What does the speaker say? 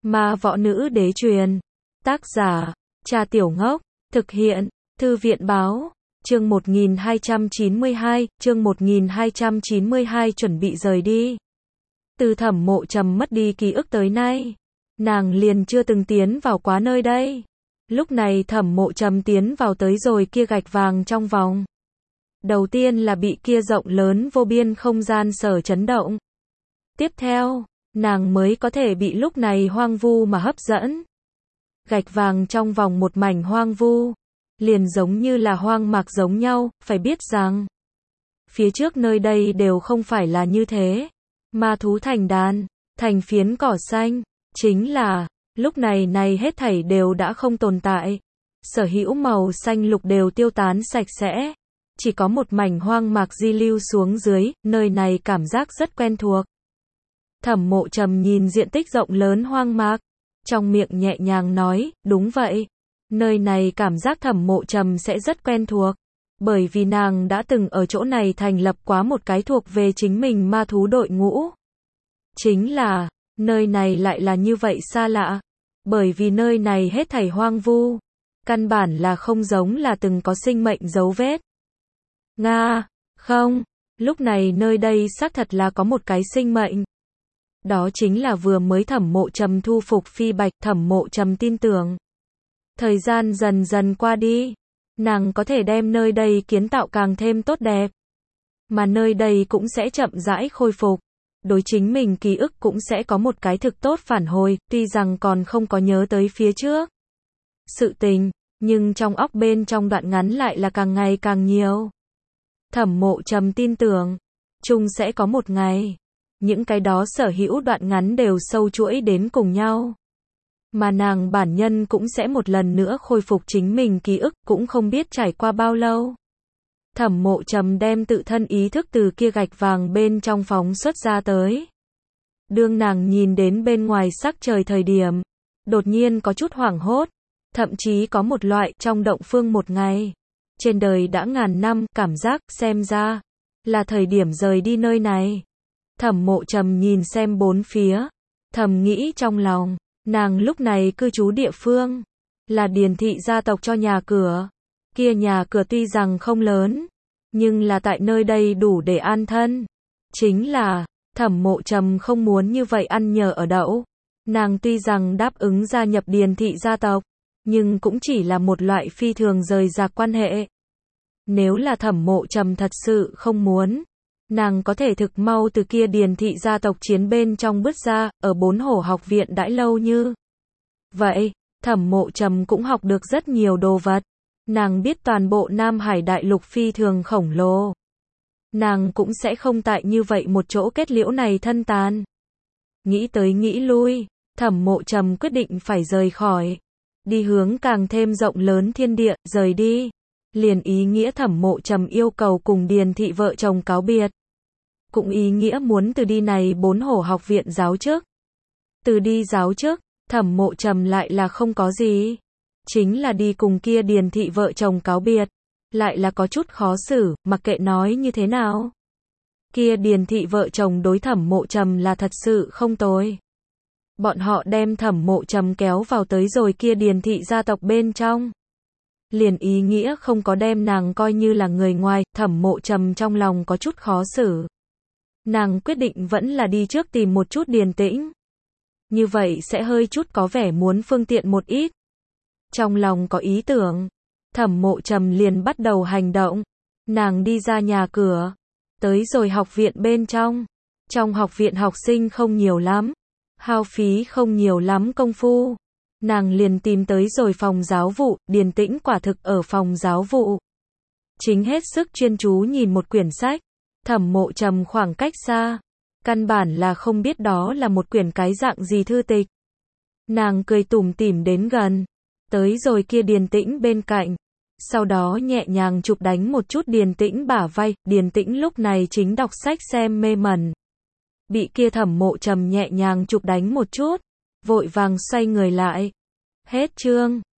Ma võ nữ đế truyền. Tác giả, Trà Tiểu Ngốc. Thực hiện, Thư viện báo. Chương 1292, chương 1292 chuẩn bị rời đi. Từ Thẩm Mộ Trầm mất đi ký ức tới nay, nàng liền chưa từng tiến vào quá nơi đây. Lúc này Thẩm Mộ Trầm tiến vào tới rồi kia gạch vàng trong vòng. Đầu tiên là bị kia rộng lớn vô biên không gian sở chấn động. Tiếp theo, nàng mới có thể bị lúc này hoang vu mà hấp dẫn. Gạch vàng trong vòng một mảnh hoang vu, liền giống như là hoang mạc giống nhau, phải biết rằng, phía trước nơi đây đều không phải là như thế. Ma thú thành đàn, thành phiến cỏ xanh, chính là, lúc này hết thảy đều đã không tồn tại. Sở hữu màu xanh lục đều tiêu tán sạch sẽ. Chỉ có một mảnh hoang mạc di lưu xuống dưới, nơi này cảm giác rất quen thuộc. Thẩm Mộ Trầm nhìn diện tích rộng lớn hoang mạc, trong miệng nhẹ nhàng nói, đúng vậy. Nơi này cảm giác Thẩm Mộ Trầm sẽ rất quen thuộc, bởi vì nàng đã từng ở chỗ này thành lập quá một cái thuộc về chính mình ma thú đội ngũ. Chính là, nơi này lại là như vậy xa lạ, bởi vì nơi này hết thảy hoang vu, căn bản là không giống là từng có sinh mệnh dấu vết. Nga, không, lúc này nơi đây xác thật là có một cái sinh mệnh. Đó chính là vừa mới Thẩm Mộ Trầm thu phục Phi Bạch. Thẩm Mộ Trầm tin tưởng, thời gian dần dần qua đi, nàng có thể đem nơi đây kiến tạo càng thêm tốt đẹp, mà nơi đây cũng sẽ chậm rãi khôi phục. Đối chính mình ký ức cũng sẽ có một cái thực tốt phản hồi, tuy rằng còn không có nhớ tới phía trước sự tình, nhưng trong óc bên trong đoạn ngắn lại là càng ngày càng nhiều. Thẩm Mộ Trầm tin tưởng, chung sẽ có một ngày, những cái đó sở hữu đoạn ngắn đều sâu chuỗi đến cùng nhau. Mà nàng bản nhân cũng sẽ một lần nữa khôi phục chính mình ký ức, cũng không biết trải qua bao lâu. Thẩm Mộ Trầm đem tự thân ý thức từ kia gạch vàng bên trong phóng xuất ra tới. Đương nàng nhìn đến bên ngoài sắc trời thời điểm, đột nhiên có chút hoảng hốt, thậm chí có một loại trong động phương một ngày, trên đời đã ngàn năm, cảm giác xem ra là thời điểm rời đi nơi này. Thẩm Mộ Trầm nhìn xem bốn phía, thầm nghĩ trong lòng, nàng lúc này cư trú địa phương là Điền thị gia tộc cho nhà cửa. Kia nhà cửa tuy rằng không lớn, nhưng là tại nơi đây đủ để an thân. Chính là, Thẩm Mộ Trầm không muốn như vậy ăn nhờ ở đậu. Nàng tuy rằng đáp ứng gia nhập Điền thị gia tộc, nhưng cũng chỉ là một loại phi thường rời rạc quan hệ. Nếu là Thẩm Mộ Trầm thật sự không muốn, nàng có thể thực mau từ kia Điền thị gia tộc chiến bên trong bước ra, ở Bốn Hổ học viện đãi lâu như vậy. Thẩm Mộ Trầm cũng học được rất nhiều đồ vật. Nàng biết toàn bộ Nam Hải đại lục phi thường khổng lồ. Nàng cũng sẽ không tại như vậy một chỗ kết liễu này thân tàn. Nghĩ tới nghĩ lui, Thẩm Mộ Trầm quyết định phải rời khỏi, đi hướng càng thêm rộng lớn thiên địa. Rời đi liền ý nghĩa Thẩm Mộ Trầm yêu cầu cùng Điền thị vợ chồng cáo biệt, cũng ý nghĩa muốn từ đi này Bốn Hổ học viện giáo chức. Từ đi giáo chức, Thẩm Mộ Trầm lại là không có gì, chính là đi cùng kia Điền thị vợ chồng cáo biệt, lại là có chút khó xử. Mặc kệ nói như thế nào, kia Điền thị vợ chồng đối Thẩm Mộ Trầm là thật sự không tồi. Bọn họ đem Thẩm Mộ Trầm kéo vào tới rồi kia Điền thị gia tộc bên trong, liền ý nghĩa không có đem nàng coi như là người ngoài. Thẩm Mộ Trầm trong lòng có chút khó xử. Nàng quyết định vẫn là đi trước tìm một chút Điền Tĩnh. Như vậy sẽ hơi chút có vẻ muốn phương tiện một ít. Trong lòng có ý tưởng, Thẩm Mộ Trầm liền bắt đầu hành động. Nàng đi ra nhà cửa, tới rồi học viện bên trong. Trong học viện học sinh không nhiều lắm, hao phí không nhiều lắm công phu. Nàng liền tìm tới rồi phòng giáo vụ. Điền Tĩnh quả thực ở phòng giáo vụ, chính hết sức chuyên chú nhìn một quyển sách. Thẩm Mộ Trầm khoảng cách xa, căn bản là không biết đó là một quyển cái dạng gì thư tịch. Nàng cười tủm tỉm đến gần, tới rồi kia Điền Tĩnh bên cạnh, sau đó nhẹ nhàng chụp đánh một chút Điền Tĩnh bả vai. Điền Tĩnh lúc này chính đọc sách xem mê mẩn, bị kia Thẩm Mộ Trầm nhẹ nhàng chụp đánh một chút, vội vàng xoay người lại. Hết chương.